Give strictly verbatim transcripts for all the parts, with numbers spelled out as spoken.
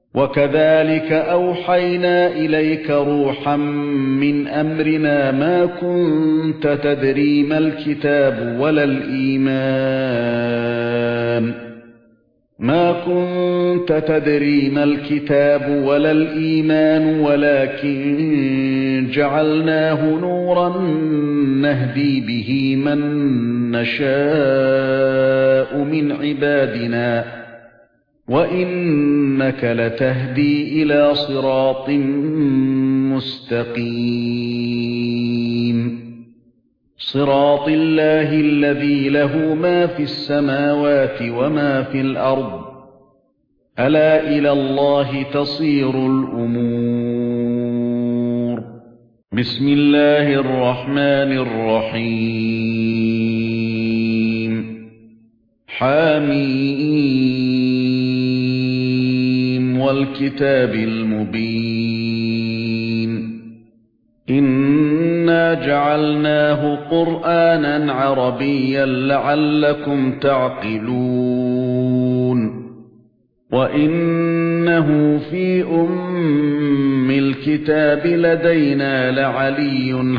وَكَذَلِكَ أَوْحَيْنَا إِلَيْكَ رُوحًا مِنْ أَمْرِنَا مَا كُنْتَ تَدْرِي مَا الْكِتَابُ وَلَا الْإِيمَانُ مَا كُنْتَ تَدْرِي مَا الْكِتَابُ وَلَا الْإِيمَانُ وَلَكِنْ جَعَلْنَاهُ نُورًا نَهْدِي بِهِ مَن نَّشَاءُ مِنْ عِبَادِنَا وَإِنَّكَ لَتَهْدِي إِلَى صِرَاطٍ مُسْتَقِيمٍ صِرَاطِ اللَّهِ الَّذِي لَهُ مَا فِي السَّمَاوَاتِ وَمَا فِي الْأَرْضِ أَلَا إِلَى اللَّهِ تَصِيرُ الْأُمُورُ بِسْمِ اللَّهِ الرَّحْمَنِ الرَّحِيمِ حَمِيمٌ وَالْكِتَابِ الْمُبِينِ إِنَّا جَعَلْنَاهُ قُرْآنًا عَرَبِيًّا لَّعَلَّكُمْ تَعْقِلُونَ وَإِنَّهُ فِي أُمِّ الْكِتَابِ لَدَيْنَا لَعَلِيٌّ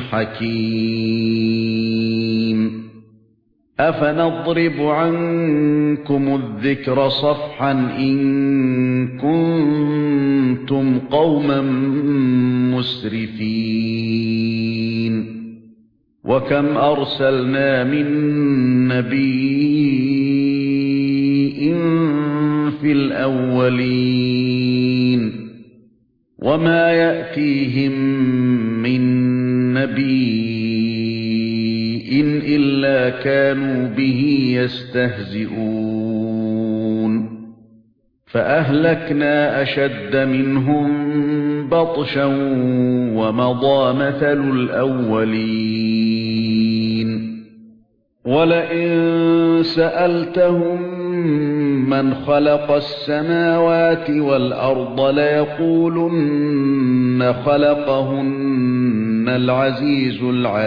حَكِيمٌ أَفَنَضْرِبُ عَنكُمُ الذِّكْرَ صَفْحًا إِن كُنتُمْ قَوْمًا مُسْرِفِينَ وَكَمْ أَرْسَلْنَا مِن نَّبِيٍّ فِي الْأَوَّلِينَ وَمَا يَأْتِيهِم مِّن نَّبِيٍّ إِلَّا كَانُوا بِهِ يَسْتَهْزِئُونَ فَأَهْلَكْنَا أَشَدَّ مِنْهُمْ بَطْشًا وَمَضَى مَثَلُ الْأَوَّلِينَ وَلَئِن سَأَلْتَهُم مَّنْ خَلَقَ السَّمَاوَاتِ وَالْأَرْضَ لَيَقُولُنَّ خَلَقَهُنَّ الْعَزِيزُ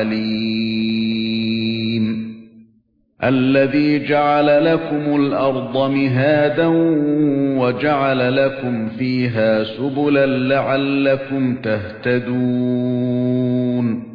الْعَلِيمُ الَّذِي جَعَلَ لَكُمُ الْأَرْضَ مِهَادًا وَجَعَلَ لَكُمْ فِيهَا سُبُلًا لَّعَلَّكُمْ تَهْتَدُونَ